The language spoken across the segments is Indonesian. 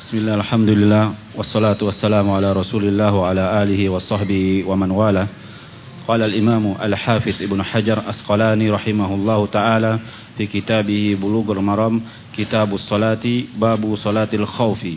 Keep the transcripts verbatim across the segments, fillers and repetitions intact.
Bismillah, alhamdulillah, wassalatu wassalamu ala rasulillah wa ala alihi wa sahbihi wa man wala. Qala al-imamu al-hafiz Ibnu Hajar Asqalani rahimahullahu ta'ala fi kitabihi Bulughul Maram, kitabus salati, babu salatil khawfi.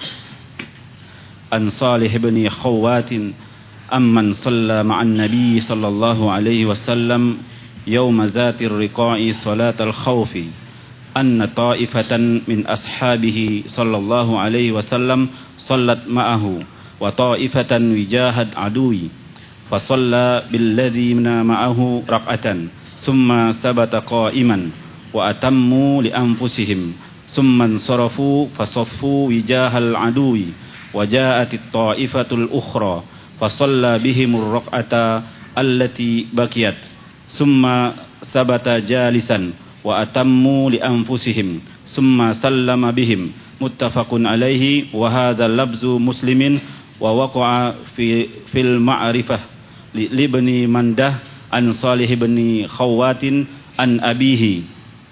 An Salih ibn Khawwatin amman salla ma'an nabi sallallahu alaihi wasallam yawma zatir riqa'i salatal khawfi. أن طائفة من أصحابه صلى الله عليه وسلم صلت معه وطائفة وجاه عدوي فصلى بالذين معه ركعة ثم ثبت قائما وأتموا لأنفسهم ثم انصرفوا فصفوا وجاه العدو وجاءت الطائفة الأخرى فصلى بهم الركعة التي بقيت ثم ثبت جالسا wa atammu li anfusihim summa sallama bihim muttafaqun alaihi wa hadza labzu muslimin wa waqa'a fi fil ma'rifah li ibni mandah an Salih ibn Khawwatin an abihi.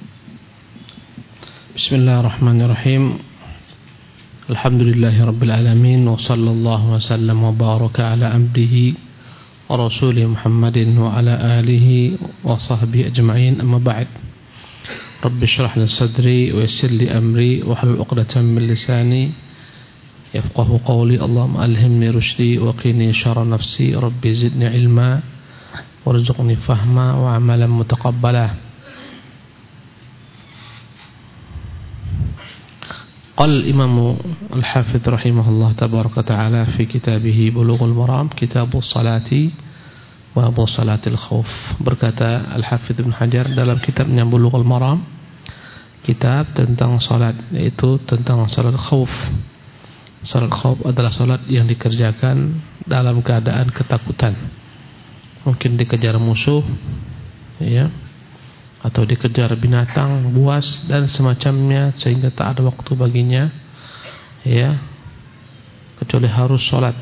Bismillahirrahmanirrahim. Alhamdulillahi rabbil alamin wa sallallahu wa sallam wa baraka ala abdihi wa rasulih Muhammadin wa ala alihi wa sahbihi ajma'in, amma ba'd. Rabbi shrah li sadri wa yassir li amri wahlul 'uqdatam min lisani yafqahu qawli. Allahumma alhimni rushdi wa qini syarra nafsi. Rabbi zidni ilma warzuqni fahma wa amalan mutaqabbala. Qala al-Imam al-Hafidz rahimahullah tabaraka ta'ala fi kitabih Bulughul Maram, kitabus salati wa babu salatil khauf. Berkata Al-Hafidz Ibnu Hajar dalam kitabnya Bulughul Maram, kitab tentang salat, yaitu tentang salat khauf. Salat khauf adalah salat yang dikerjakan dalam keadaan ketakutan. Mungkin dikejar musuh, ya, atau dikejar binatang buas dan semacamnya, sehingga tak ada waktu baginya, ya, kecuali harus salat.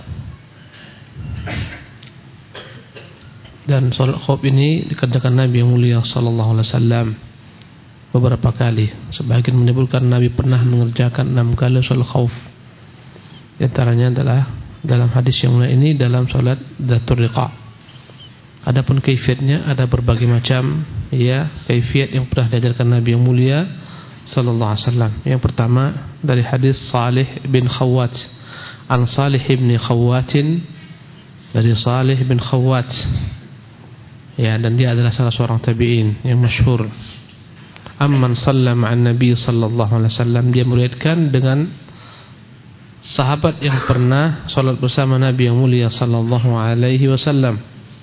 Dan salat khauf ini dikerjakan Nabi yang mulia sallallahu alaihi wasallam beberapa kali. Sebagian menyebutkan Nabi pernah mengerjakan enam kali salat khauf. Di antaranya adalah dalam hadis yang mulia ini dalam salat Dzatur Riqa'. Adapun kaifiatnya ada berbagai macam, ya, kaifiat yang pernah diajarkan Nabi yang mulia sallallahu alaihi wasallam. Yang pertama dari hadis Salih bin Khawwat, an Salih bin Khawwatin, dari Salih bin Khawwat, ya, dan dia adalah salah seorang tabi'in yang masyhur. Amman shalla ma'an nabi sallallahu alaihi wasallam, dia meriwayatkan dengan sahabat yang pernah salat bersama Nabi yang mulia sallallahu alaihi wasallam.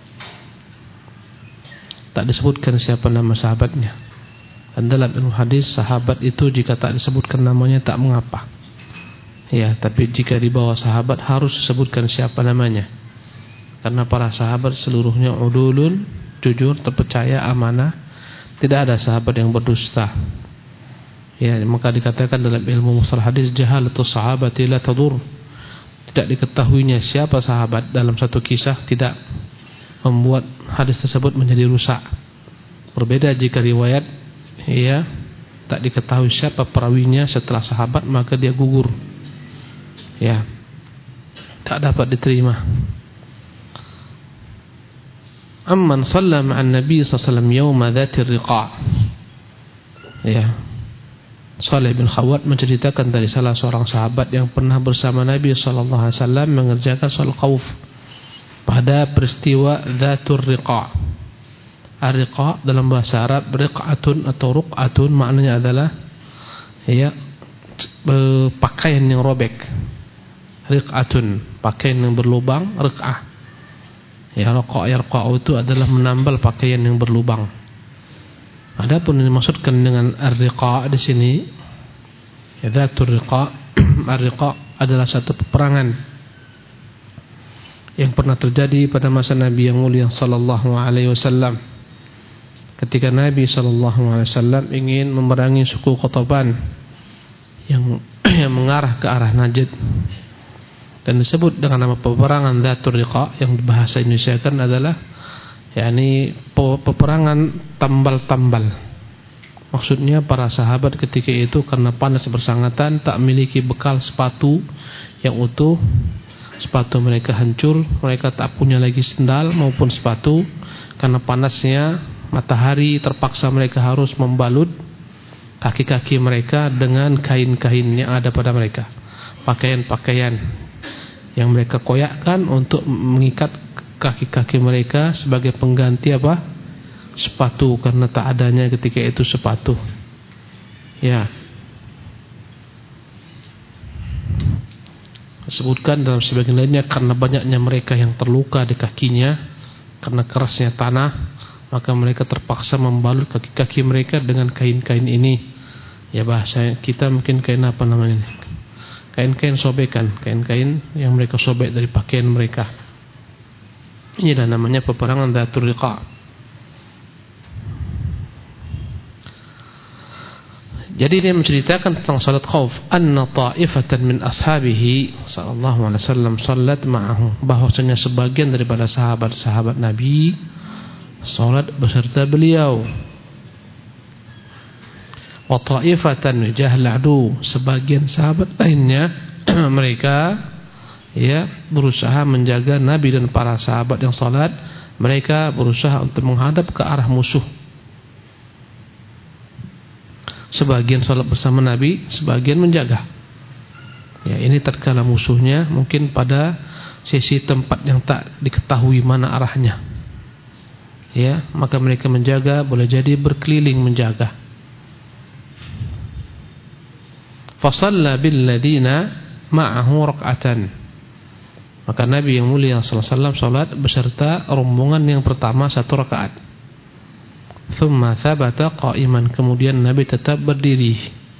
Tak disebutkan siapa nama sahabatnya. Dan dalam ilmu hadis, sahabat itu jika tak disebutkan namanya tak mengapa, ya, tapi jika di bawah sahabat harus disebutkan siapa namanya. Karena para sahabat seluruhnya udulun, jujur, terpercaya, amanah. Tidak ada sahabat yang berdusta. Ya, maka dikatakan dalam ilmu mustalah hadis, jahalatus sahabati la tadur. Tidak diketahuinya siapa sahabat dalam satu kisah tidak membuat hadis tersebut menjadi rusak. Berbeda jika riwayat, ya, tak diketahui siapa perawinya setelah sahabat, maka dia gugur, ya, tak dapat diterima. Amman shalla ma'an nabi sallallahu alaihi wasallam yawma dzatir riqa', ya, Salih bin Khawwat menceritakan dari salah seorang sahabat yang pernah bersama Nabi sallallahu alaihi wasallam mengerjakan salat khauf pada peristiwa Dzatur Riqa'. Ar-riqa' dalam bahasa Arab riq'atun atau ruq'atun, maknanya adalah, ya, pakaian yang robek. Riq'atun, pakaian yang berlubang. Riq'ah, ya, raqa' yarqa'u itu adalah menambal pakaian yang berlubang. Adapun yang dimaksudkan dengan ar-riqa' di sini, ya, Dzatur Riqa', ar-riqa' adalah satu peperangan yang pernah terjadi pada masa Nabi yang mulia sallallahu alaihi wasallam. Ketika Nabi sallallahu alaihi wasallam ingin memerangi suku Qataban yang yang mengarah ke arah Najd, dan disebut dengan nama peperangan Dzatur Riqa', yang bahasa Indonesia kan adalah, yakni peperangan tambal-tambal. Maksudnya para sahabat ketika itu karena panas bersangatan tak memiliki bekal sepatu yang utuh. Sepatu mereka hancur, mereka tak punya lagi sendal maupun sepatu. Karena panasnya matahari, terpaksa mereka harus membalut kaki-kaki mereka dengan kain-kain yang ada pada mereka. Pakaian-pakaian yang mereka koyakkan untuk mengikat kaki-kaki mereka sebagai pengganti apa? Sepatu, karena tak adanya ketika itu sepatu. Ya. Disebutkan dalam sebagian lainnya karena banyaknya mereka yang terluka di kakinya karena kerasnya tanah, maka mereka terpaksa membalut kaki-kaki mereka dengan kain-kain ini. Ya, bahasa kita mungkin kain apa namanya? Kain-kain sobekan, kain-kain yang mereka sobek dari pakaian mereka. Inilah namanya peperangan Dzatur Riqa'. Jadi dia menceritakan tentang salat khauf, anna ta'ifatan min ashabihi sallallahu alaihi wasallam salat ma'ahu, bahwasanya sebagian daripada sahabat-sahabat Nabi salat beserta beliau. Wa ta'ifatan jahal adu, sebagian sahabat lainnya mereka ya berusaha menjaga Nabi dan para sahabat yang salat, mereka berusaha untuk menghadap ke arah musuh. Sebagian salat bersama Nabi, sebagian menjaga. Ya, ini tatkala musuhnya mungkin pada sisi tempat yang tak diketahui mana arahnya. Ya, maka mereka menjaga, boleh jadi berkeliling menjaga. Fa shalla bil ladzina ma'ahu rak'atan. Maka Nabi yang mulia sallallahu alaihi wasallam salat beserta rombongan yang pertama satu rakaat. Thumma thabata qa'iman, kemudian Nabi tetap berdiri.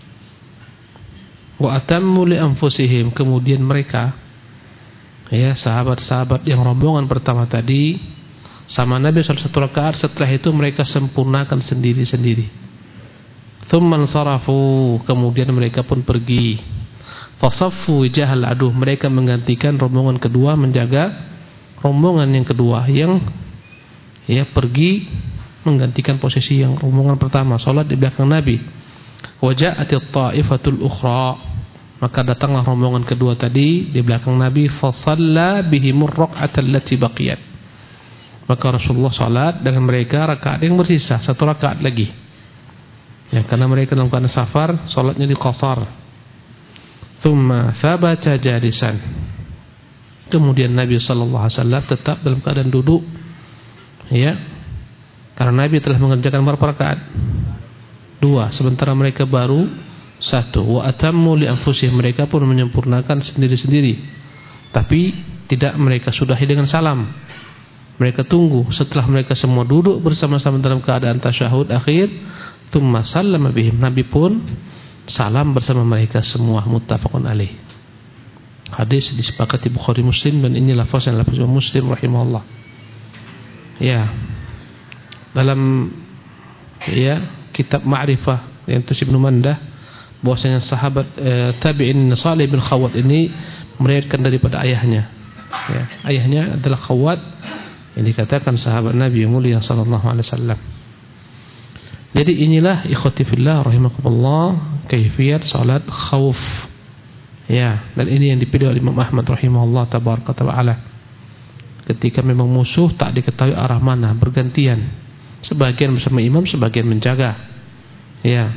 Wa atammu li anfusihim, kemudian mereka ya sahabat-sahabat yang rombongan pertama tadi sama Nabi salat satu rakaat, setelah itu mereka sempurnakan sendiri-sendiri. Thumma ansarafu, kemudian mereka pun pergi. Fasaffu jahal aduh, mereka menggantikan rombongan kedua menjaga rombongan yang kedua yang ya pergi menggantikan posisi yang rombongan pertama salat di belakang Nabi. Waja'atit ta'ifatul ukhra, maka datanglah rombongan kedua tadi di belakang Nabi. Fa shalla bihimur rak'atal lati baqiyat, maka Rasulullah salat dengan mereka rakaat yang bersisa, satu rakaat lagi. Ya, karena mereka dalam keadaan safar, salatnya diqasar. Thumma thabata jalisan, kemudian Nabi sallallahu alaihi wasallam tetap dalam keadaan duduk. Ya, karena Nabi telah mengerjakan berapa rakaat? Dua, sementara mereka baru satu. Wa atammu li anfusihim, mereka pun menyempurnakan sendiri-sendiri. Tapi tidak mereka sudahi dengan salam. Mereka tunggu setelah mereka semua duduk bersama-sama dalam keadaan tasyahud akhir, tsumma sallama bihim, Nabi pun salam bersama mereka semua. Muttafaqun alaih. Hadis disepakati Bukhari Muslim, dan ini lafaz yang lafaz Muslim rahimahullah. Ya. Dalam ya kitab Ma'rifah yang itu Ibnu Mandah, bahwasanya sahabat eh, tabi'in Salih bin Khawwat ini meriwayatkan daripada ayahnya. Ya, ayahnya adalah Khawwat yang dikatakan sahabat Nabi yang mulia sallallahu alaihi wasallam. Jadi inilah ikhwati fillah rahimakumullah kaifiyat salat khauf. Ya, dan ini yang dipilih oleh Imam Ahmad rahimahullah tabaraka taala. Ketika memang musuh tak diketahui arah mana, bergantian. Sebagian bersama imam, sebagian menjaga. Ya.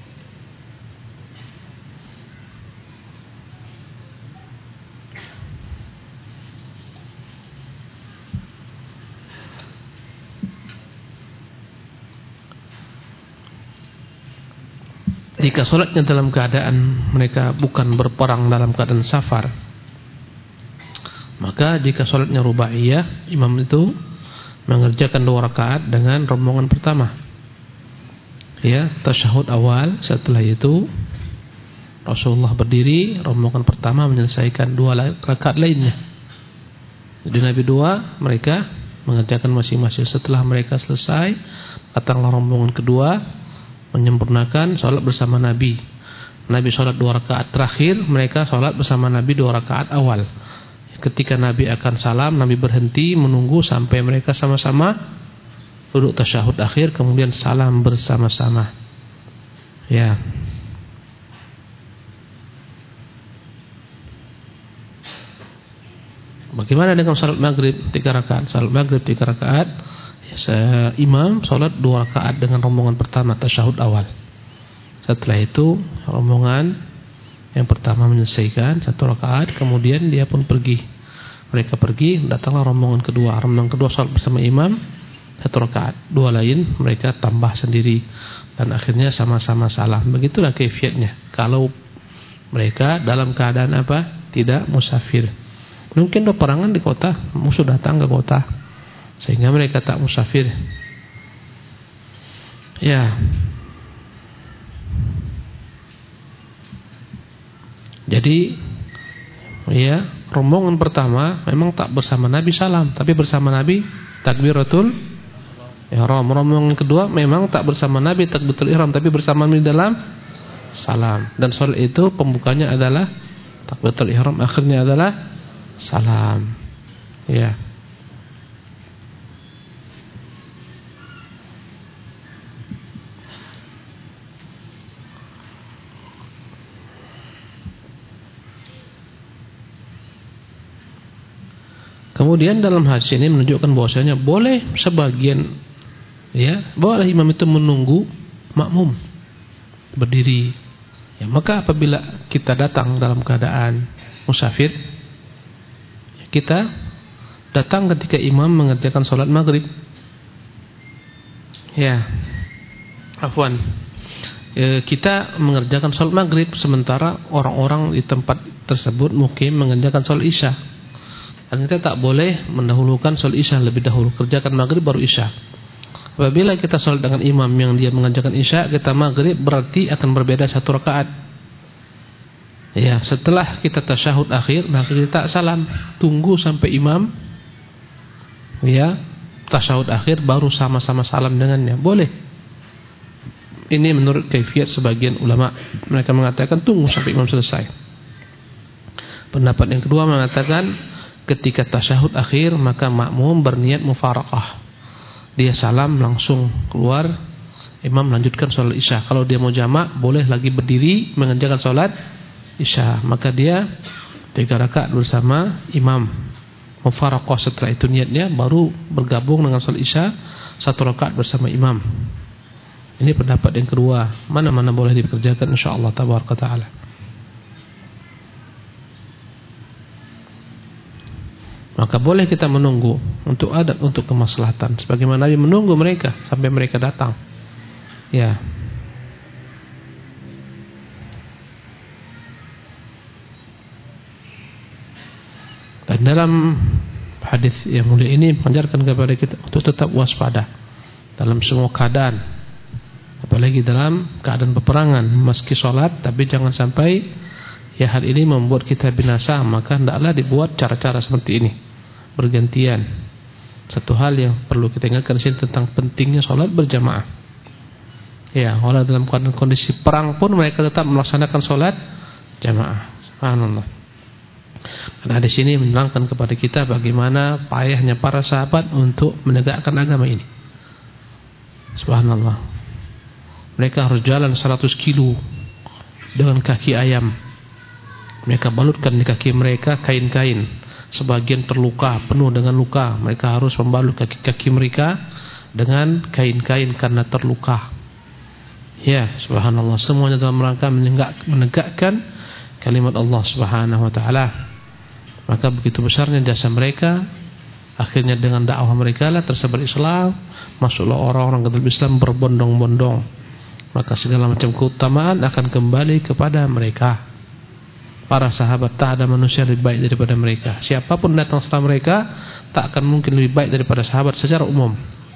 Jika sholatnya dalam keadaan mereka bukan berperang dalam keadaan safar, maka jika sholatnya rubaiyah, imam itu mengerjakan dua rakaat dengan rombongan pertama. Ya, tasyahud awal, setelah itu Rasulullah berdiri, rombongan pertama menyelesaikan dua rakaat lainnya. Jadi Nabi dua, mereka mengerjakan masing-masing. Setelah mereka selesai, datanglah rombongan kedua menyempurnakan salat bersama Nabi. Nabi salat dua rakaat terakhir, mereka salat bersama Nabi dua rakaat awal. Ketika Nabi akan salam, Nabi berhenti menunggu sampai mereka sama-sama duduk tasyahud akhir, kemudian salam bersama-sama. Ya. Bagaimana dengan salat maghrib tiga rakaat? Salat maghrib tiga rakaat, ya, imam salat dua rakaat dengan rombongan pertama tasyahud awal. Setelah itu rombongan yang pertama menyelesaikan satu rakaat, kemudian dia pun pergi. Mereka pergi, datanglah rombongan kedua. Rombongan kedua salat bersama imam satu rakaat, dua lain mereka tambah sendiri, dan akhirnya sama-sama salam. Begitulah kaifiatnya kalau mereka dalam keadaan apa? Tidak musafir. Mungkin peperangan di kota, musuh datang ke kota sehingga mereka tak musafir. Ya. Jadi ya, rombongan pertama memang tak bersama Nabi salam, tapi bersama Nabi takbiratul ihram. Rombongan kedua memang tak bersama Nabi takbiratul ihram, tapi bersama Nabi dalam salam. Dan salat itu pembukanya adalah takbiratul ihram, akhirnya adalah salam. Ya. Kemudian dalam hadis ini menunjukkan bahwasanya boleh sebagian, ya, boleh imam itu menunggu makmum berdiri. Ya, maka apabila kita datang dalam keadaan musafir, kita datang ketika imam mengerjakan sholat maghrib. Ya, afwan, e, kita mengerjakan sholat maghrib sementara orang-orang di tempat tersebut mungkin mengerjakan sholat isya. Dan kita tak boleh mendahulukan sholat isya lebih dahulu, kerjakan maghrib baru isya. Apabila kita sholat dengan imam yang dia mengerjakan isya, kita maghrib, berarti akan berbeda satu rakaat. Ya, setelah kita tasyahud akhir, maka kita salam, tunggu sampai imam ya tasyahud akhir baru sama-sama salam dengannya. Boleh. Ini menurut kaifiat sebagian ulama. Mereka mengatakan tunggu sampai imam selesai. Pendapat yang kedua mengatakan ketika tasyahud akhir maka makmum berniat mufaraqah. Dia salam langsung keluar, imam lanjutkan sholat isya. Kalau dia mau jamak boleh lagi berdiri mengerjakan sholat isya, maka dia tiga rakaat bersama imam. Mufaraqah, setelah itu niatnya baru bergabung dengan sholat isya satu rakaat bersama imam. Ini pendapat yang kedua. Mana-mana boleh dikerjakan insyaallah tabaraka taala. Maka boleh kita menunggu untuk adab, untuk kemaslahatan, sebagaimana Nabi menunggu mereka sampai mereka datang. Ya. Dan dalam hadis yang mulia ini mengajarkan kepada kita untuk tetap waspada dalam semua keadaan, apalagi dalam keadaan peperangan. Meski sholat, tapi jangan sampai ya hal ini membuat kita binasa. Maka hendaklah dibuat cara-cara seperti ini bergantian. Satu hal yang perlu kita ingatkan di sini tentang pentingnya sholat berjamaah. Ya, orang dalam kondisi perang pun mereka tetap melaksanakan sholat jamaah. Subhanallah. Karena di sini menerangkan kepada kita bagaimana payahnya para sahabat untuk menegakkan agama ini. Subhanallah. Mereka harus jalan seratus kilo dengan kaki ayam. Mereka balutkan di kaki mereka kain-kain. Sebagian terluka, penuh dengan luka. Mereka harus membalut kaki-kaki mereka dengan kain-kain karena terluka. Ya, subhanallah. Semuanya dalam rangka menegakkan kalimat Allah Subhanahu wa taala. Maka begitu besarnya jasa mereka. Akhirnya dengan dakwah mereka lah tersebar Islam, masuklah orang-orang ke dalam Islam berbondong-bondong. Maka segala macam keutamaan akan kembali kepada mereka. Para sahabat, tak ada manusia lebih baik daripada mereka. Siapapun datang setelah mereka tak akan mungkin lebih baik daripada sahabat secara umum.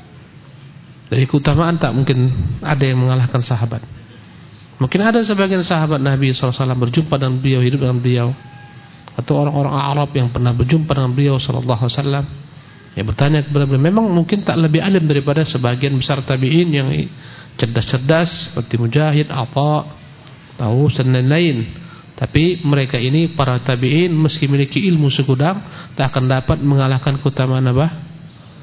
Dari keutamaan tak mungkin ada yang mengalahkan sahabat. Mungkin ada sebagian sahabat Nabi shallallahu alaihi wasallam berjumpa dengan beliau, hidup dengan beliau, atau orang-orang Arab yang pernah berjumpa dengan beliau shallallahu alaihi wasallam, yang bertanya kepada beliau. Memang mungkin tak lebih alim daripada sebagian besar tabi'in yang cerdas-cerdas seperti Mujahid, Atha, Taus dan lain-lain. Tapi mereka ini para tabi'in meski memiliki ilmu segudang tak akan dapat mengalahkan keutamaan apa?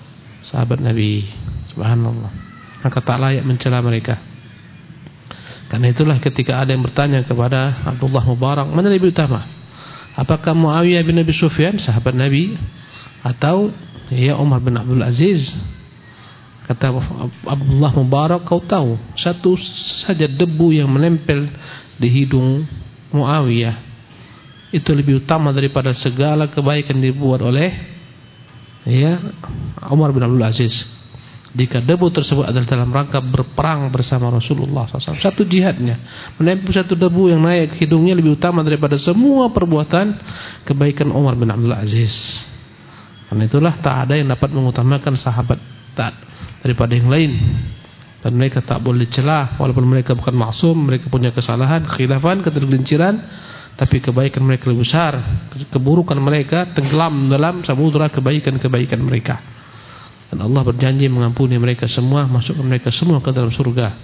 Sahabat Nabi. Subhanallah. Maka tak layak mencela mereka. Karena itulah ketika ada yang bertanya kepada Abdullah Mubarak, mana lebih utama? Apakah Muawiyah bin Abi Sufyan, sahabat Nabi, atau ya Umar bin Abdul Aziz? Kata Abdullah Mubarak, kau tahu, satu saja debu yang menempel di hidung Muawiyah itu lebih utama daripada segala kebaikan dibuat oleh ya Umar bin Abdul Aziz. Jika debu tersebut adalah dalam rangka berperang bersama Rasulullah shallallahu alaihi wasallam, satu jihadnya, menempel satu debu yang naik ke hidungnya lebih utama daripada semua perbuatan kebaikan Umar bin Abdul Aziz. Karena itulah tak ada yang dapat mengutamakan sahabat tak daripada yang lain, dan mereka tak boleh celah walaupun mereka bukan maksum, mereka punya kesalahan, khilafan, ketergelinciran, tapi kebaikan mereka lebih besar, keburukan mereka tenggelam dalam samudra kebaikan-kebaikan mereka. Dan Allah berjanji mengampuni mereka semua, masukkan mereka semua ke dalam surga.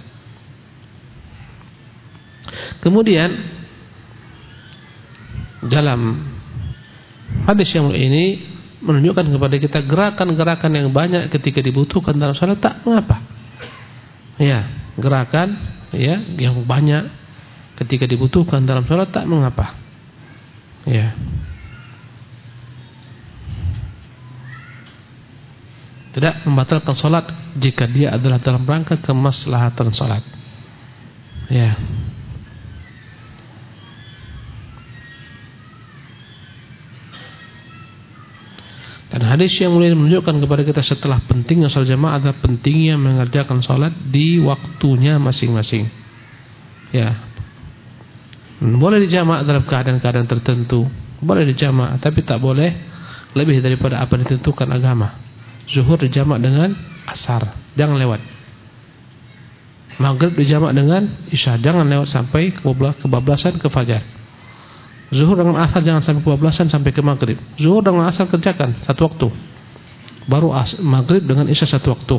Kemudian dalam hadis yang ini menunjukkan kepada kita gerakan-gerakan yang banyak ketika dibutuhkan dalam salat tak mengapa. Ya, gerakan ya yang banyak ketika dibutuhkan dalam salat tak mengapa. Ya. Tidak membatalkan salat jika dia adalah dalam rangka kemaslahatan salat. Ya. Dan hadis yang mulai menunjukkan kepada kita setelah pentingnya salat jamaah adalah pentingnya mengerjakan salat di waktunya masing-masing. Ya. Boleh dijamak dalam keadaan-keadaan tertentu, boleh dijamak, tapi tak boleh lebih daripada apa yang ditentukan agama. Zuhur dijamak dengan asar, jangan lewat. Maghrib dijamak dengan isya, jangan lewat sampai kebablasan ke fajar. Zuhur dengan asar jangan sampai kebablasan sampai ke maghrib. Zuhur dengan asar kerjakan satu waktu, baru as maghrib dengan isya satu waktu.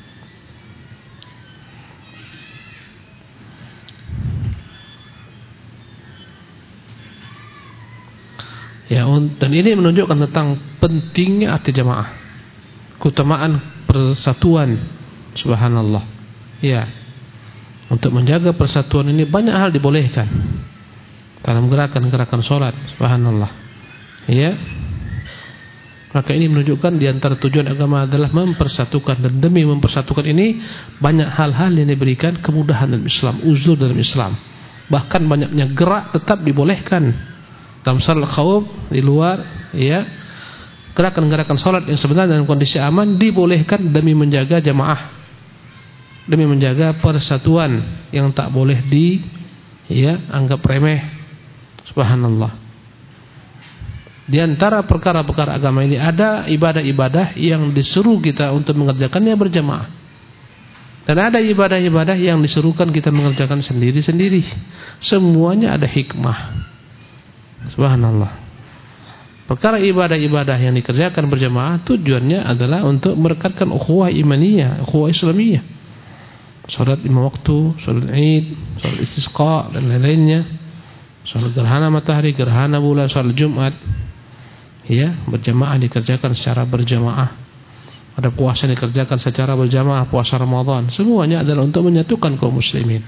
Ya, dan ini menunjukkan tentang pentingnya arti jamaah, keutamaan persatuan. Subhanallah. Ya. Untuk menjaga persatuan ini banyak hal dibolehkan dalam gerakan-gerakan salat. Subhanallah. Ya. Maka ini menunjukkan di antara tujuan agama adalah mempersatukan, dan demi mempersatukan ini banyak hal-hal yang diberikan kemudahan dalam Islam, uzur dalam Islam. Bahkan banyaknya gerak tetap dibolehkan dalam salat khauf di luar, ya. Gerakan-gerakan salat yang sebenarnya dalam kondisi aman dibolehkan demi menjaga jamaah, demi menjaga persatuan yang tak boleh di ya anggap remeh. Subhanallah. Di antara perkara-perkara agama ini ada ibadah-ibadah yang disuruh kita untuk mengerjakannya berjamaah, dan ada ibadah-ibadah yang disuruhkan kita mengerjakan sendiri-sendiri. Semuanya ada hikmah. Subhanallah. Perkara ibadah-ibadah yang dikerjakan berjamaah tujuannya adalah untuk merekatkan ukhuwah imaniyah, ukhuwah islamiyah. Salat lima waktu, salat Id, salat istisqa dan lain-lainnya. Salat gerhana matahari, gerhana bulan, salat Jumat. Ya, berjamaah dikerjakan secara berjamaah. Ada puasa yang dikerjakan secara berjamaah, puasa Ramadan. Semuanya adalah untuk menyatukan kaum muslimin.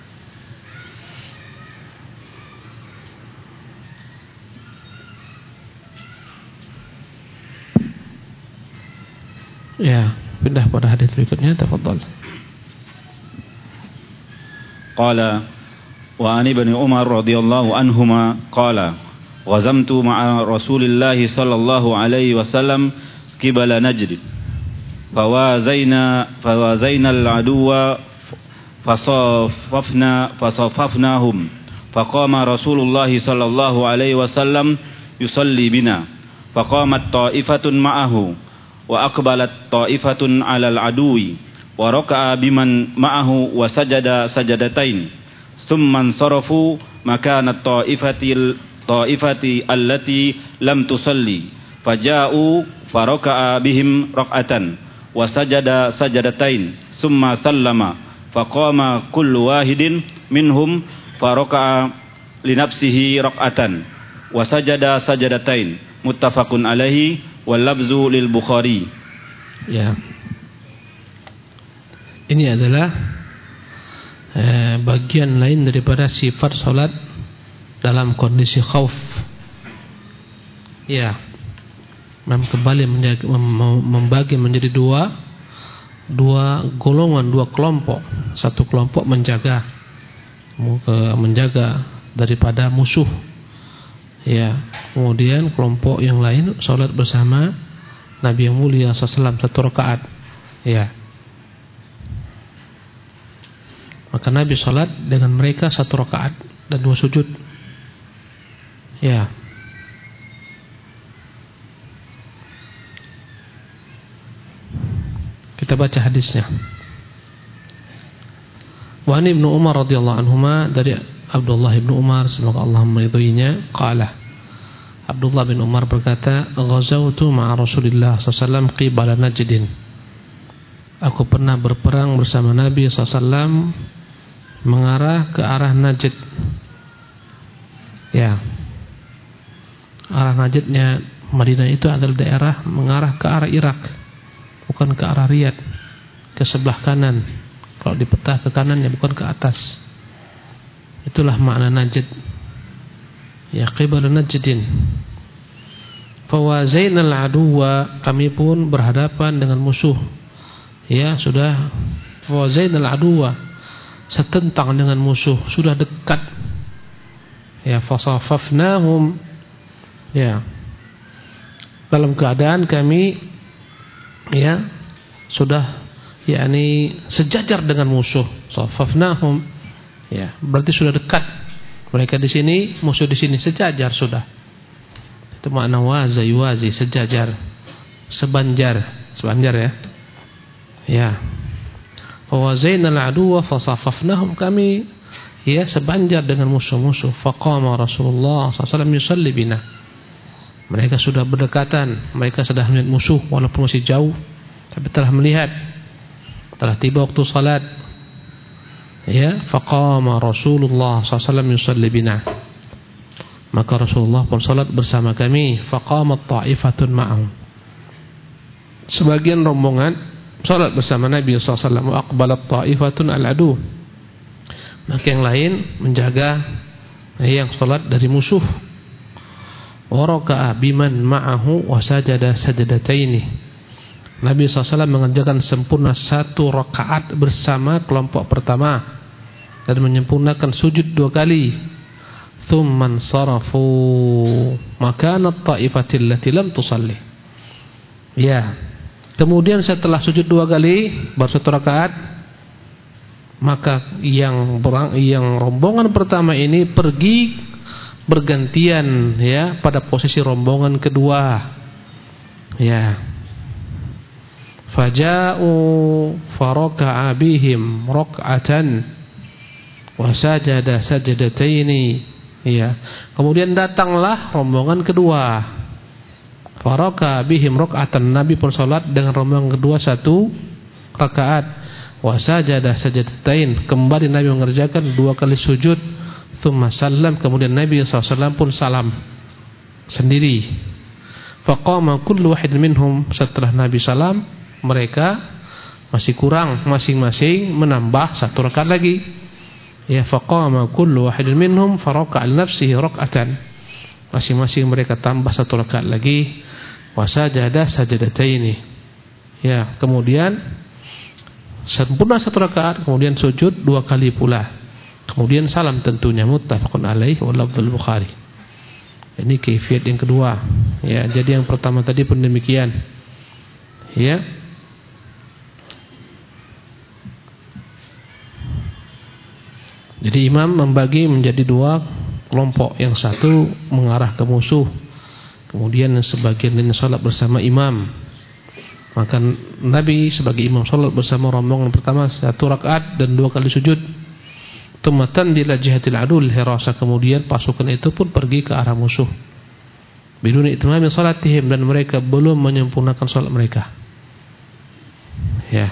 Ya, pindah pada hadis berikutnya, tafadhal. Qala wa an ibni Umar radhiyallahu anhuma qala ghazamtu ma'a Rasulillah sallallahu alaihi wasallam qibala Najd fawazaina fawazaina al-aduwa fasafafna fasafafnahum faqama Rasulullah sallallahu alaihi wasallam yusalli bina faqamat ta'ifatun ma'ahu wa aqbalat ta'ifatun 'alal aduwi wa raka'a biman ma'ahu wa sajada sajadatain thumma sarafu makana ta'ifatil ta'ifati allati lam tusalli faja'u faraka'a bihim rak'atan wa sajada sajadatain thumma sallama faqama kullu wahidin minhum faraka'a li nafsihi rak'atan wa sajada sajadatain muttafaqun alaihi wal labzu lil Bukhari. Ya. Ini adalah eh, bagian lain daripada sifat salat dalam kondisi khauf. Ya, memang kembali menjaga, mem, membagi menjadi dua dua golongan, dua kelompok. Satu kelompok menjaga menjaga daripada musuh. Ya, kemudian kelompok yang lain salat bersama Nabi yang mulia sallallahu alaihi wasallam satu rakaat. Ya. Maka Nabi salat dengan mereka satu rakaat dan dua sujud. Ya. Kita baca hadisnya. Wa an Ibnu Umar radhiyallahu anhuma, dari Abdullah bin Umar semoga Allah meridhoinya, qala Abdullah bin Umar berkata, ghazawtu ma'a Rasulillah sallallahu alaihi wasallam qibala Najdin. Aku pernah berperang bersama Nabi sallallahu alaihi wasallam mengarah ke arah Najd. Ya. Arah Najdnya Madinah itu adalah daerah mengarah ke arah Irak, bukan ke arah Riyadh, ke sebelah kanan. Kalau di peta ke kanannya, bukan ke atas. Itulah makna Najd. Ya, qibala Najdin. Fawazainal aduwa, kami pun berhadapan dengan musuh. Ya, sudah fawazainal aduwa, setentang dengan musuh, sudah dekat. Ya, fasafafnahum. Ya. Dalam keadaan kami ya sudah yakni sejajar dengan musuh. Safafnahum. Ya, berarti sudah dekat. Mereka di sini, musuh di sini, sejajar sudah. Itu makna waza yuwazi, sejajar, sebanjar, sebanjar ya. Ya. Fawazainal aduwa fasafafnahum, kami ya sebanjar dengan musuh-musuh. Faqama Rasulullah sallallahu alaihi wasallam yusalli bina. Mereka sudah berdekatan, mereka sudah melihat musuh walaupun masih jauh, tapi telah melihat. Telah tiba waktu salat. Ya, faqama Rasulullah sallallahu alaihi wasallam yusalli bina. Maka Rasulullah pun salat bersama kami. Faqamat ta'ifatun ma'ahum. Sebagian rombongan salat bersama Nabi sallallahu alaihi wasallam. Wa aqbalat ta'ifatun al-adu. Maka yang lain menjaga yang salat dari musuh. Wa raka'a biman ma'ahu wa sajada sajadataini. Nabi sallallahu alaihi wasallam mengerjakan sempurna satu rakaat bersama kelompok pertama dan menyempurnakan sujud dua kali. Tsumman sarafu makanat ta'ifatil lati lam tusalli. Ya. Kemudian setelah sujud dua kali baru satu rakaat, maka yang berang, yang rombongan pertama ini pergi bergantian ya pada posisi rombongan kedua. Ya. Faja'u faraka'a bihim rak'atan wa sajada sajdataini. Ya. Kemudian datanglah rombongan kedua. Faraka'a bihim rak'atan, Nabi pun salat dengan rombongan kedua satu rakaat. Wa sajada sajdatain, kembali Nabi mengerjakan dua kali sujud. Tsumma sallam, kemudian Nabi sallallahu alaihi wasallam pun salam sendiri. Faqama kullu wahidin minhum, setelah Nabi salam mereka masih kurang, masing-masing menambah satu rakaat lagi. Ya, faqama kullu wahidin minhum faraka'a li nafsihi rak'atan. Masing-masing mereka tambah satu rakaat lagi. Wa sajada sajadataini. Ya, kemudian sempurna satu rakaat, kemudian sujud dua kali pula. Kemudian salam, tentunya muttafaqun alaihi wa lafdzul Bukhari. Ini kaifiat yang kedua. Ya, jadi yang pertama tadi pun demikian. Ya. Jadi imam membagi menjadi dua kelompok. Yang satu mengarah ke musuh, kemudian sebagian lain salat bersama imam. Maka Nabi sebagai imam salat bersama rombongan pertama satu rakaat dan dua kali sujud. Tumatan bila jihatil adul hirasa, kemudian pasukan itu pun pergi ke arah musuh. Bidun itmami salatihim, dan mereka belum menyempurnakan salat mereka. Ya.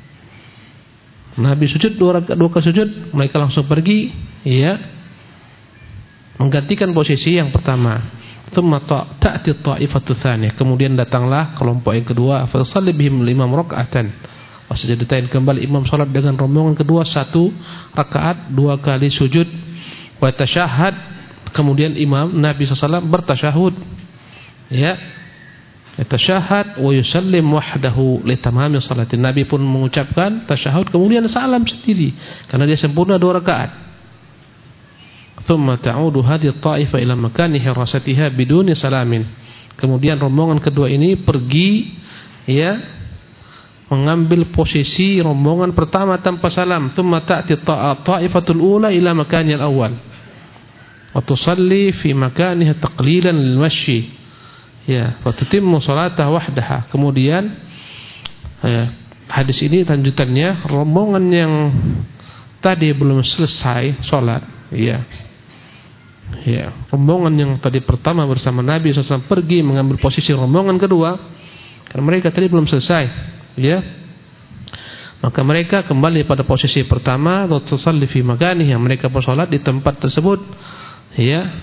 Nabi sujud dua rakaat, dua kali sujud, mereka langsung pergi, ya, menggantikan posisi yang pertama. Tsumma ta'ti ta'ifatu tsaniyah, kemudian datanglah kelompok yang kedua, fa salli bihim limam rak'atan wasajadatain, kembali imam salat dengan rombongan kedua satu rakaat, dua kali sujud, wa tasyahhad, kemudian imam Nabi sallallahu alaihi wasallam bertasyahud, ya, tasyahhad wa yusallim wahdahu li tamami salatin. Nabi pun mengucapkan tasyahud kemudian salam sendiri karena dia sempurna dua rakaat. Thumma ta'udu hadhihi at-ta'ifa ila makani hirasatiha biduni salamin. Kemudian rombongan kedua ini pergi, ya, mengambil posisi rombongan pertama tanpa salam. Thumma ta'ti at-ta'ifatul ula ila makani al-awwal wa tusalli fi makaniha taqlilan lil mashi, ya, wa tutimmu salatah wahdaha. Kemudian, ya, hadis ini lanjutannya, rombongan yang tadi belum selesai salat, ya, ya, rombongan yang tadi pertama bersama Nabi sallallahu alaihi wasallam pergi mengambil posisi rombongan kedua karena mereka tadi belum selesai, ya, maka mereka kembali pada posisi pertama, wa tusalli fi makaniha, mereka bersolat di tempat tersebut, ya,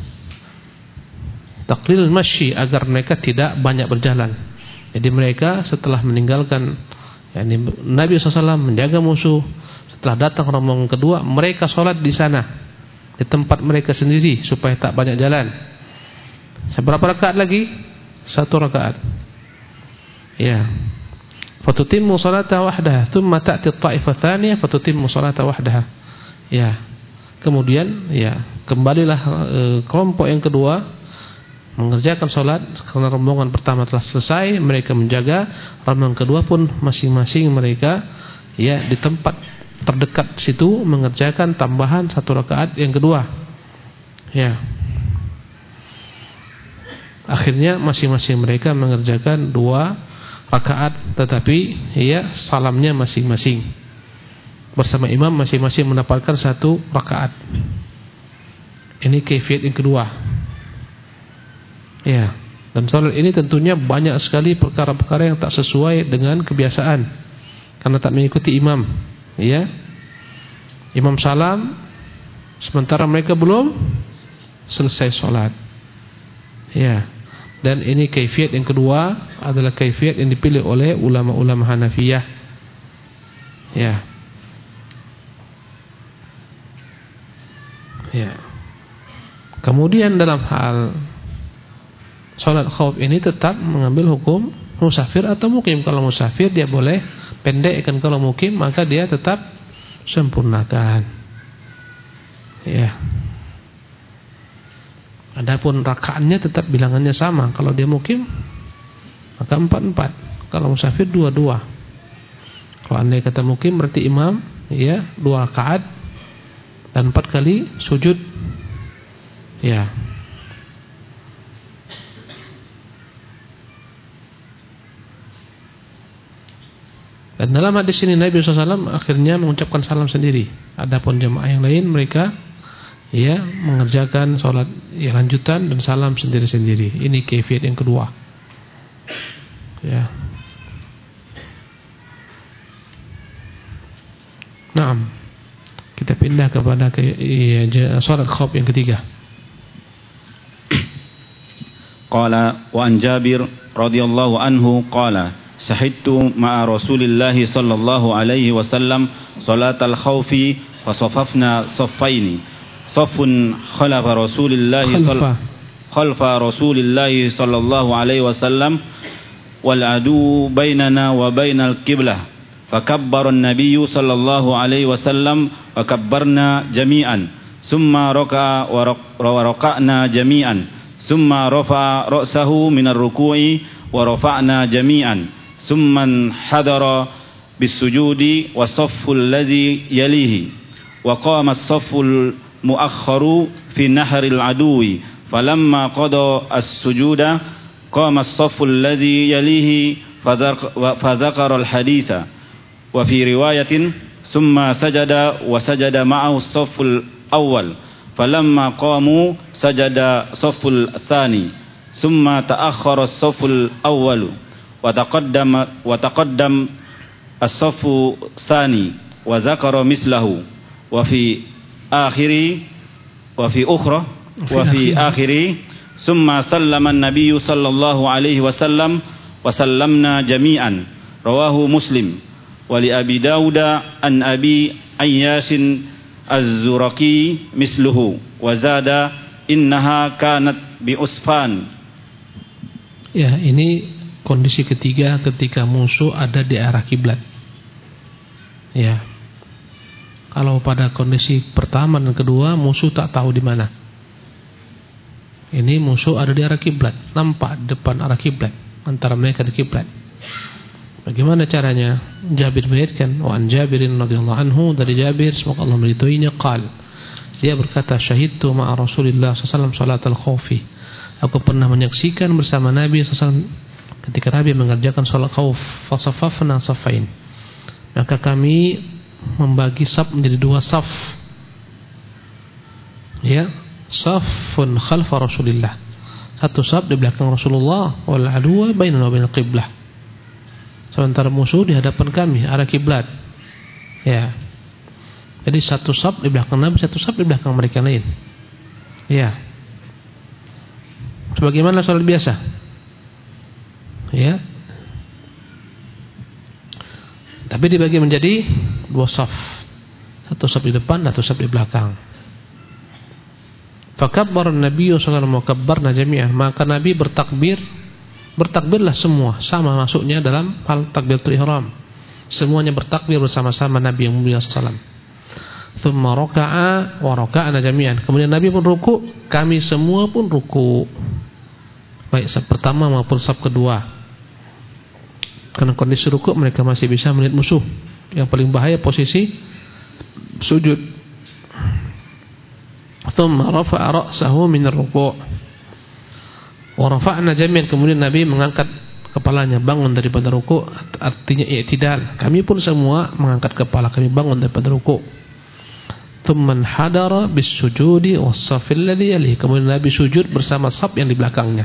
taqlil masyi, agar mereka tidak banyak berjalan. Jadi mereka setelah meninggalkan, yakni Nabi sallallahu alaihi wasallam menjaga musuh, setelah datang rombongan kedua, mereka solat di sana di tempat mereka sendiri supaya tak banyak jalan. Seberapa rakaat lagi? Satu rakaat. Ya. Fatutimmu salata wahdaha, thumma ta'ti at-ta'ifah tsaniyah fatutimmu salata wahdaha. Ya. Kemudian, ya, kembalilah e, kelompok yang kedua mengerjakan salat karena rombongan pertama telah selesai, mereka menjaga, rombongan kedua pun masing-masing mereka, ya, di tempat terdekat situ mengerjakan tambahan satu rakaat yang kedua, ya. Akhirnya masing-masing mereka mengerjakan dua rakaat, tetapi, ya, salamnya masing-masing. Bersama imam masing-masing mendapatkan satu rakaat. Ini kaifiyat yang kedua, ya. Dan salat ini tentunya banyak sekali perkara-perkara yang tak sesuai dengan kebiasaan karena tak mengikuti imam, ya. Imam salam sementara mereka belum selesai sholat, ya. Dan ini kaifiyat yang kedua adalah kaifiyat yang dipilih oleh ulama-ulama Hanafiyah, ya. Ya. Kemudian dalam hal sholat khauf ini tetap mengambil hukum musafir atau mukim. Kalau musafir dia boleh pendekkan, kalau mukim maka dia tetap sempurnakan, ya. Adapun rakaatnya tetap bilangannya sama. Kalau dia mukim maka empat-empat, kalau musafir dua-dua. Kalau andai kata mukim berarti imam, ya, dua rakaat dan empat kali sujud, ya. Dan dalam hadis ini Nabi sallallahu alaihi wasallam akhirnya mengucapkan salam sendiri. Adapun jemaah yang lain mereka, ya, mengerjakan sholat, ya, lanjutan dan salam sendiri-sendiri. Ini kaifiyat yang kedua, ya. Naam. Kita pindah kepada ke, ya, sholat khauf yang ketiga. Qala wa an Jabir radhiyallahu anhu qala sahidtu ma'a Rasulillahi sallallahu alaihi wasallam salatal khaufi fa safafna saffaini saffun khalafa Rasulillahi khalfa Rasulillahi sallallahu alaihi wasallam wal adu bainana wa bainal qiblah fakabbara an-nabiy sallallahu alaihi wasallam wa kabbarna jami'an summa raka'a wa raka'na jami'an summa rafa'a ra'sahu minar ruku'i wa rafa'na jami'an summan hadara bisujudi wa safful ladhi yalihi wa qama as-safful muakharu fi nahril aduwi falamma qada as-sujuda qama as-safful ladhi yalihi fazakara al-haditha wa fi riwayatin summa sajada wa sajada ma'ahu as-safful awwal falamma qamu sajada safful tsani summa ta'akhkhara as-safful awwalu wa taqaddama wa taqaddam as-saffu tsani wa zakara mislahu wa fi akhiri wa fi ukhra wa fi akhiri summa sallama an-nabiy sallallahu alaihi wasallam wa sallamna jami'an rawahu Muslim wa li Abi Dawud an Abi Ayyasin Az-Zuraqi misluhu wa zada innaha kanat bi Usfan. Ya, ini kondisi ketiga ketika musuh ada di arah kiblat. Ya. Kalau pada kondisi pertama dan kedua musuh tak tahu di mana. Ini musuh ada di arah kiblat, nampak depan arah kiblat, antara mereka di kiblat. Bagaimana caranya? Jabir meriwayatkan, wa an Jabirin radhiyallahu anhu, dari Jabir semoga Allah meridhoinya, qal, dia berkata, syahidtu ma'a Rasulillah sallallahu alaihi wasallam salatal khaufi. Aku pernah menyaksikan bersama Nabi sallallahu alaihi wasallam ketika Nabi mengerjakan salat khauf, fa saffafna saffain. Maka kami membagi saf menjadi dua saf. Ya, safun khalfa Rasulillah. Satu saf di belakang Rasulullah, wal adwa bainana wa bainal qiblah. Sementara musuh di hadapan kami, arah kiblat. Ya. Jadi satu saf di belakang Nabi, satu saf di belakang mereka lain. Ya. Sebagaimana salat biasa. Ya. Tapi dibagi menjadi dua saf. Satu saf di depan, satu saf di belakang. Fakabbara an-nabiy sallallahu alaihi wasallam kabbarna jami'an. Maka Nabi bertakbir, bertakbirlah semua, sama masuknya dalam hal takbiratul ihram. Semuanya bertakbir bersama-sama Nabi yang mulia sallallahu alaihi wasallam. Tsumma raka'a wa raka'na jami'an. Kemudian Nabi pun ruku, kami semua pun ruku. Baik saf pertama maupun saf kedua. Karena kondisi ruku mereka masih bisa melihat musuh. Yang paling bahaya posisi sujud. Tsumma rafa'a ra'sahu min ar-ruku'. Wa rafa'na jami'an, kemudian Nabi mengangkat kepalanya, bangun daripada ruku, artinya i'tidal. Kami pun semua mengangkat kepala, kami bangun daripada ruku. Tsumma hadara bis-sujudi was-saffil ladzi yalihi. Kemudian Nabi sujud bersama saf yang di belakangnya.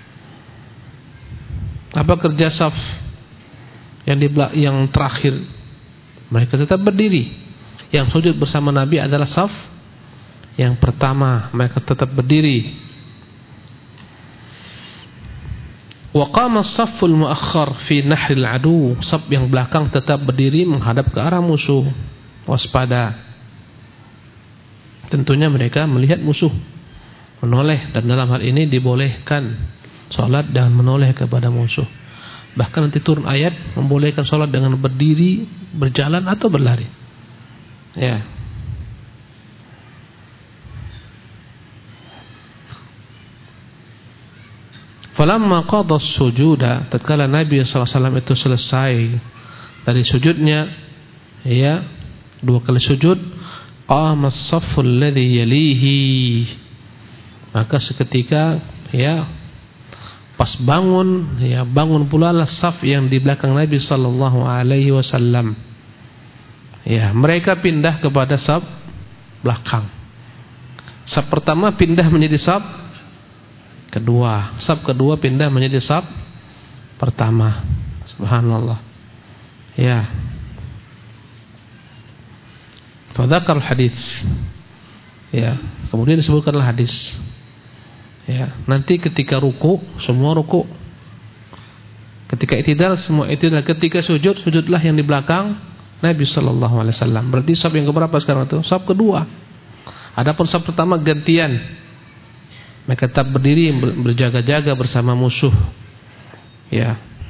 Apa kerja saf yang di belak yang terakhir? Mereka tetap berdiri. Yang sujud bersama Nabi adalah saf yang pertama, mereka tetap berdiri. Wa qama as-safful muakhkhar fi nahril adu. Saf yang belakang tetap berdiri menghadap ke arah musuh. Waspada. Tentunya mereka melihat musuh, menoleh, dan dalam hal ini dibolehkan salat dengan menoleh kepada musuh. Bahkan nanti turun ayat membolehkan salat dengan berdiri, berjalan atau berlari. Ya. Falamma qada as-sujuda, tatkala Nabi sallallahu alaihi wasallam itu selesai dari sujudnya, ya, dua kali sujud, qama as-safful ladzi yalihi. Maka seketika, ya, pas bangun, ya, bangun pula lah saf yang di belakang Nabi sallallahu alaihi wasallam. Ya, mereka pindah kepada saf belakang. Saf pertama pindah menjadi saf kedua, saf kedua pindah menjadi saf pertama. Subhanallah. Ya. Fadzakar hadis. Ya, kemudian disebutkanlah hadis. Ya, nanti ketika ruku semua ruku. Ketika i'tidal semua i'tidal. Ketika sujud, sujudlah yang di belakang Nabi sallallahu alaihi wasallam. Berarti saf yang keberapa sekarang itu? Saf kedua. Adapun saf pertama gantian. Mereka tetap berdiri berjaga-jaga bersama musuh. Ya.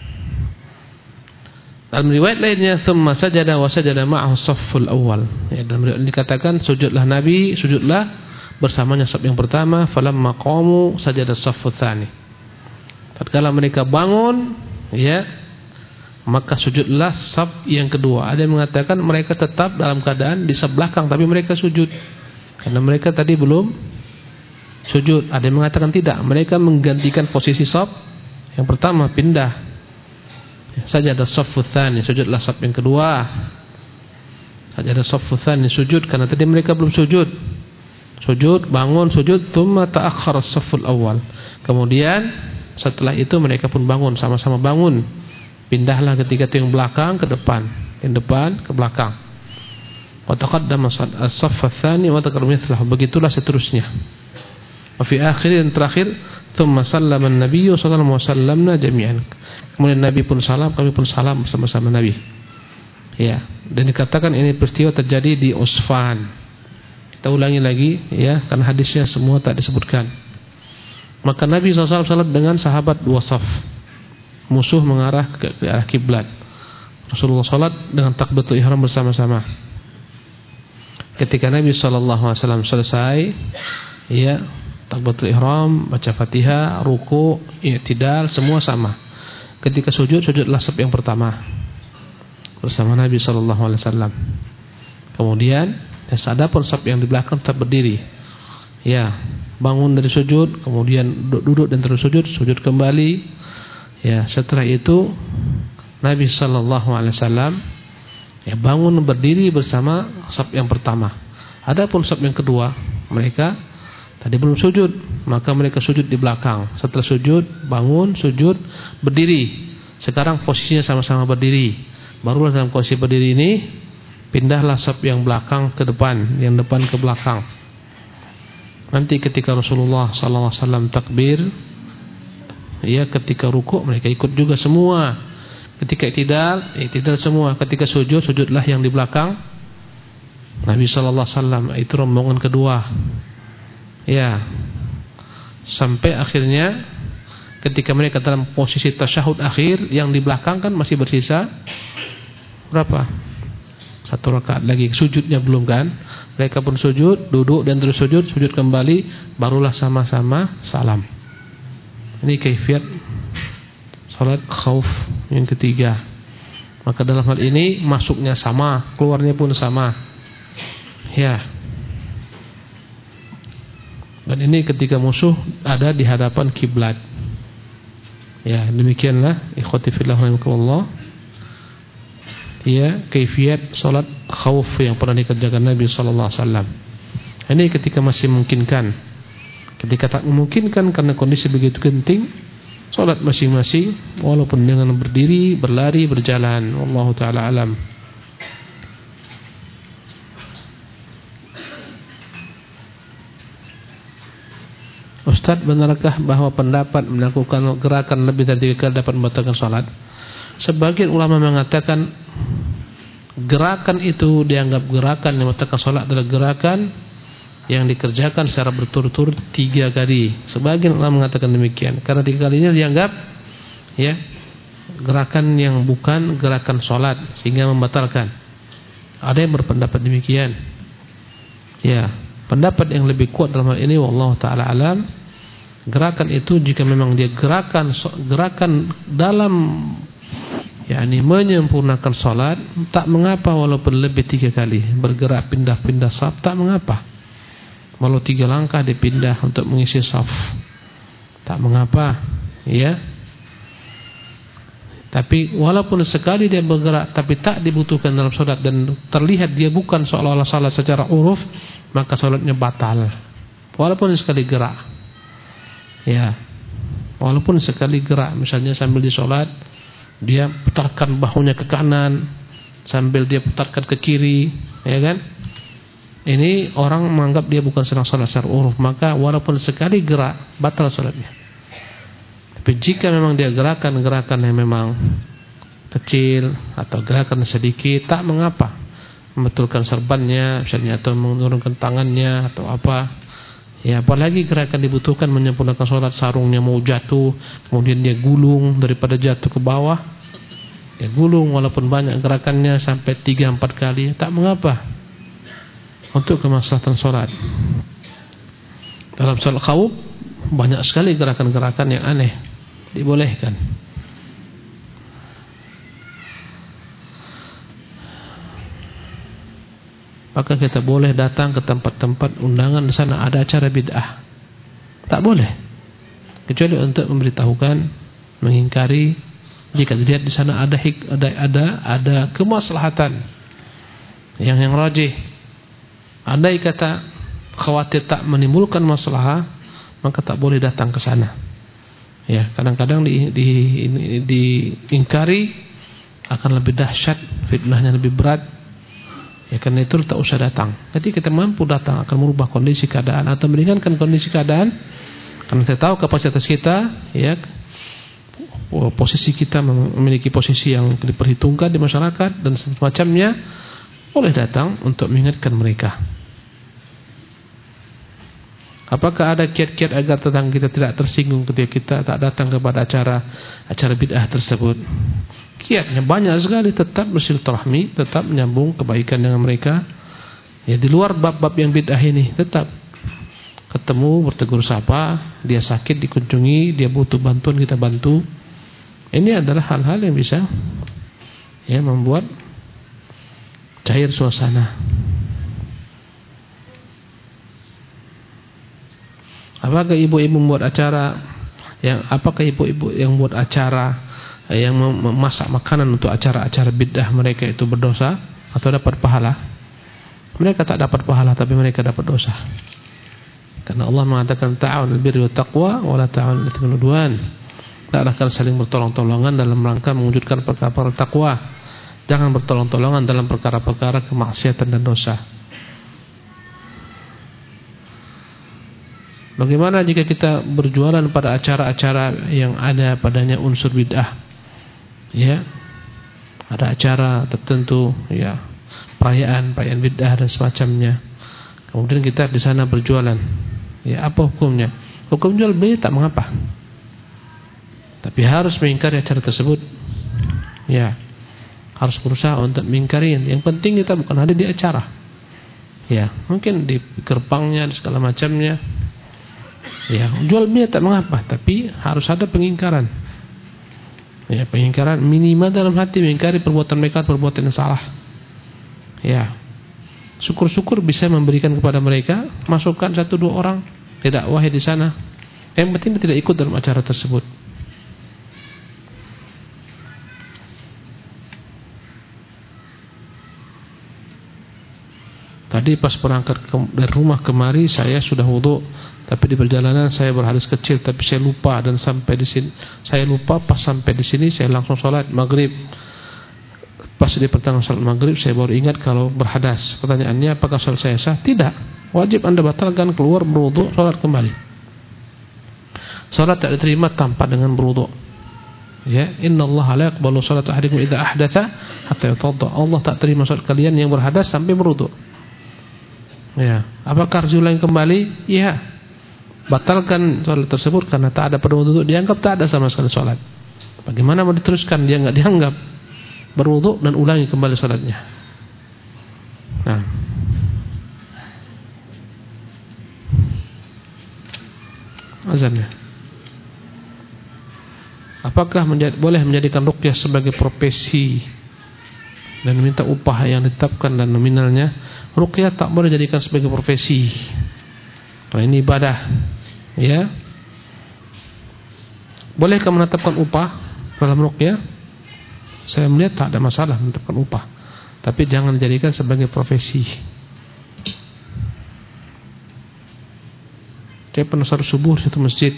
Dalam riwayat lainnya, tsumma sajada wa sajada ma'ahu as-safful awwal. Ya, dalam riwayat dikatakan sujudlah Nabi, sujudlah bersamanya saf yang pertama, falamma qamu sajada as-saffut tsani. Tatkala mereka bangun, ya, maka sujudlah saf yang kedua. Ada yang mengatakan mereka tetap dalam keadaan di saf belakang tapi mereka sujud karena mereka tadi belum sujud. Ada yang mengatakan tidak, mereka menggantikan posisi saf yang pertama, pindah saja ada saffut tsani, sujudlah saf yang kedua. Saja ada saffut tsani, sujud karena tadi mereka belum sujud. Sujud, bangun, sujud, tsumma ta'akhkhara as-safful awwal. Kemudian setelah itu mereka pun bangun, sama-sama bangun. Pindahlah ketika itu yang belakang ke depan, yang depan ke belakang. Wa taqaddama as-saff ats-tsani wa taqaddama mithlahu. Begitulah seterusnya. Wa fi akhir dan terakhir, tsumma sallama an-nabiy sallallahu alaihi wasallam jami'an. Kemudian Nabi pun salam, kami pun salam bersama-sama Nabi. Ya, dan dikatakan ini peristiwa terjadi di Usfan. Kita ulangi lagi ya, karena hadisnya semua tak disebutkan. Maka Nabi shallallahu alaihi wasallam dengan sahabat dua saf, musuh mengarah ke, ke arah kiblat. Rasulullah salat dengan takbiratul ihram bersama-sama. Ketika Nabi shallallahu alaihi wasallam selesai, ya, takbiratul ihram, baca Fatihah, ruku, i'tidal, semua sama. Ketika sujud, sujudlah saf yang pertama bersama Nabi shallallahu alaihi wasallam. Kemudian, adapun saf yang di belakang tetap berdiri. Ya, bangun dari sujud, kemudian duduk dan terus sujud, sujud kembali. Ya, setelah itu Nabi shallallahu alaihi wasallam ya bangun berdiri bersama saf yang pertama. Adapun saf yang kedua, mereka tadi belum sujud, maka mereka sujud di belakang. Setelah sujud, bangun, sujud, berdiri. Sekarang posisinya sama-sama berdiri. Barulah dalam posisi berdiri ini pindahlah saf yang belakang ke depan, yang depan ke belakang. Nanti ketika Rasulullah sallallahu alaihi wasallam takbir, ya, ketika rukuk mereka ikut juga semua. Ketika i'tidal, i'tidal semua. Ketika sujud, sujudlah yang di belakang Nabi sallallahu alaihi wasallam. Itu rombongan kedua. Ya. Sampai akhirnya ketika mereka dalam posisi tasyahud akhir, yang di belakang kan masih bersisa berapa? Satu rakaat lagi, sujudnya belum kan? Mereka pun sujud, duduk dan terus sujud, sujud kembali, barulah sama-sama salam. Ini kaifiat salat khauf yang ketiga. Maka dalam hal ini masuknya sama, keluarnya pun sama. Ya. Dan ini ketika musuh ada di hadapan kiblat. Ya, demikianlah ikhwati fillah rahimakumullah. Ya, kaifiat salat khauf yang pernah dikerjakan Nabi sallallahu alaihi wasallam. Ini ketika masih memungkinkan. Ketika tak memungkinkan karena kondisi begitu genting, salat masing-masing walaupun dengan berdiri, berlari, berjalan. Wallahu taala alam. Ustaz, benarkah bahwa pendapat melakukan gerakan lebih dari tiga kali dapat membatalkan salat? Sebagian ulama mengatakan gerakan itu dianggap gerakan yang membatalkan salat adalah gerakan yang dikerjakan secara berturut-turut tiga kali. Sebagian ulama mengatakan demikian karena tiga kalinya dianggap ya gerakan yang bukan gerakan salat sehingga membatalkan. Ada yang berpendapat demikian. Ya, pendapat yang lebih kuat dalam hal ini wallahu taala alam, gerakan itu jika memang dia gerakan gerakan dalam yakni menyempurnakan salat, tak mengapa walaupun lebih tiga kali bergerak pindah-pindah saf, tak mengapa. Walau tiga langkah dipindah untuk mengisi saf, tak mengapa, ya. Tapi walaupun sekali dia bergerak tapi tak dibutuhkan dalam salat dan terlihat dia bukan seolah-olah salat secara uruf, maka salatnya batal. Walaupun sekali gerak. Ya. Walaupun sekali gerak, misalnya sambil di salat dia putarkan bahunya ke kanan, sambil dia putarkan ke kiri, ya kan? Ini orang menganggap dia bukan sedang salat secara uruf, maka walaupun sekali gerak batal salatnya. Tapi jika memang dia gerakan-gerakan yang memang kecil atau gerakan sedikit, tak mengapa. Membetulkan serbannya misalnya atau menurunkan tangannya atau apa. Ya, apalagi gerakan dibutuhkan menyempurnakan salat, sarungnya mau jatuh, kemudian dia gulung daripada jatuh ke bawah. Dia gulung walaupun banyak gerakannya sampai tiga empat kali, tak mengapa. Untuk kemaslahatan salat. Dalam salat khauf banyak sekali gerakan-gerakan yang aneh dibolehkan. Maka kita boleh datang ke tempat-tempat undangan di sana ada acara bid'ah. Tak boleh. Kecuali untuk memberitahukan, mengingkari jika dilihat di sana ada ada ada ada kemaslahatan yang yang rajih. Andai kata khawatir tak menimbulkan masalah, maka tak boleh datang ke sana. Ya, kadang-kadang di, di, di, diingkari akan lebih dahsyat, fitnahnya lebih berat. Ya, karena itu tak usah datang. Ketika kita mampu datang akan merubah kondisi keadaan atau meringankan kondisi keadaan. Karena kita tahu kapasitas kita, ya, posisi kita memiliki posisi yang diperhitungkan di masyarakat dan semacamnya, boleh datang untuk mengingatkan mereka. Apakah ada kiat-kiat agar tetangga kita tidak tersinggung ketika kita tak datang kepada acara acara bid'ah tersebut? Kiatnya banyak sekali, tetap bersilaturahmi, tetap menyambung kebaikan dengan mereka. Ya, di luar bab-bab yang bid'ah ini, tetap ketemu, bertegur sapa, dia sakit dikunjungi, dia butuh bantuan kita bantu. Ini adalah hal-hal yang bisa ya membuat cair suasana. Apakah ibu-ibu membuat acara yang apakah ibu-ibu yang membuat acara yang memasak makanan untuk acara-acara bid'ah mereka itu berdosa atau dapat pahala? Mereka tak dapat pahala, tapi mereka dapat dosa. Karena Allah mengatakan ta'awunul birri wat taqwa wa la ta'awunul itsmi wal 'udwan. Taklah kalian saling bertolong-tolongan dalam rangka mewujudkan perkara-perkara takwa. Jangan bertolong-tolongan dalam perkara-perkara kemaksiatan dan dosa. Bagaimana jika kita berjualan pada acara-acara yang ada padanya unsur bid'ah? Ya. Ada acara tertentu, ya, perayaan, perayaan bid'ah dan semacamnya. Kemudian kita di sana berjualan. Ya, apa hukumnya? Hukum jual beli tak mengapa. Tapi harus mengingkari acara tersebut. Ya. Harus berusaha untuk mengingkari. Yang penting kita bukan hadir di acara. Ya, mungkin di gerbangnya, di segala macamnya. Ya, jual beli tak mengapa, tapi harus ada pengingkaran. Ya, pengingkaran minimal dalam hati, mengingkari perbuatan mereka, perbuatan yang salah. Ya. Syukur-syukur bisa memberikan kepada mereka masukan satu dua orang, tidak wahai di sana. Yang penting tidak ikut dalam acara tersebut. Tadi pas berangkat dari rumah kemari saya sudah wudu, tapi di perjalanan saya berhadas kecil, tapi saya lupa dan sampai di sini saya lupa pas sampai di sini saya langsung sholat maghrib. Pas di pertengahan sholat maghrib saya baru ingat kalau berhadas. Pertanyaannya, apakah sholat saya sah? Tidak. Wajib anda batalkan, keluar berwudu, sholat kembali. Sholat tak diterima tanpa dengan berwudu. Ya, innallaha la yaqbalu sholata ahadikum idza ahdatha hatta yatawadda. Allah tak terima sholat kalian yang berhadas sampai berwudu. Ya, apakah harus diulangi kembali? Ya. Batalkan sholat tersebut karena tak ada pada wudu, dianggap tak ada sama sekali sholat. Bagaimana mau diteruskan? Dia enggak dianggap. Berwudu dan ulangi kembali sholatnya. Nah. Azannya. Apakah menjadi, boleh menjadikan ruqyah sebagai profesi dan minta upah yang ditetapkan dan nominalnya? Ruqyah tak boleh dijadikan sebagai profesi. Karena ini ibadah. Ya. Bolehkah menetapkan upah dalam ruqyah? Saya melihat tak ada masalah menetapkan upah, tapi jangan dijadikan sebagai profesi. Saya pernah sholat subuh di satu masjid.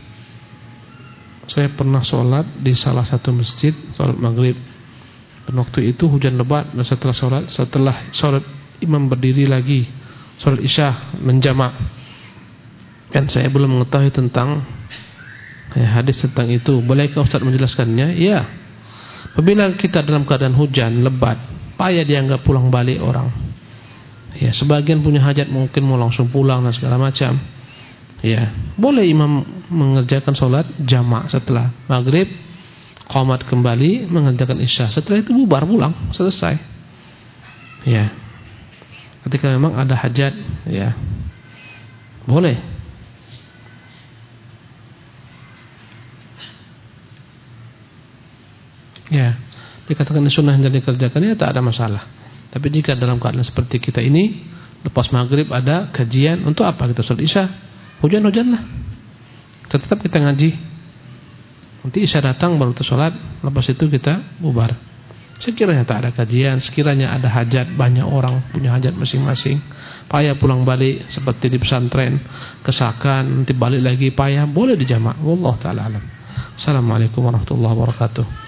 Saya pernah sholat di salah satu masjid, sholat maghrib. Dan waktu itu hujan lebat, dan setelah sholat, setelah sholat imam berdiri lagi, sholat isya menjamak. Dan saya belum mengetahui tentang ya, hadis tentang itu. Bolehkah Ustaz menjelaskannya? Iya. Apabila kita dalam keadaan hujan lebat, payah dianggap pulang balik orang. Ya, sebagian punya hajat mungkin mau langsung pulang dan segala macam. Ya, boleh imam mengerjakan sholat jamak setelah maghrib, qomat kembali mengerjakan isya. Setelah itu bubar pulang, selesai. Ya. Ketika memang ada hajat, ya. Boleh. Ya, dikatakan sunnah yang dikerjakan, ya tak ada masalah. Tapi jika dalam keadaan seperti kita ini, lepas maghrib ada kajian, untuk apa kita sholat isya? Hujan-hujanlah, tetap kita ngaji. Nanti isya datang baru kita sholat, lepas itu kita bubar. Sekiranya tak ada kajian, sekiranya ada hajat, banyak orang punya hajat masing-masing, payah pulang balik seperti di pesantren, kesakan, nanti balik lagi payah, boleh dijamak. Wallahu ta'ala alam. Assalamualaikum warahmatullahi wabarakatuh.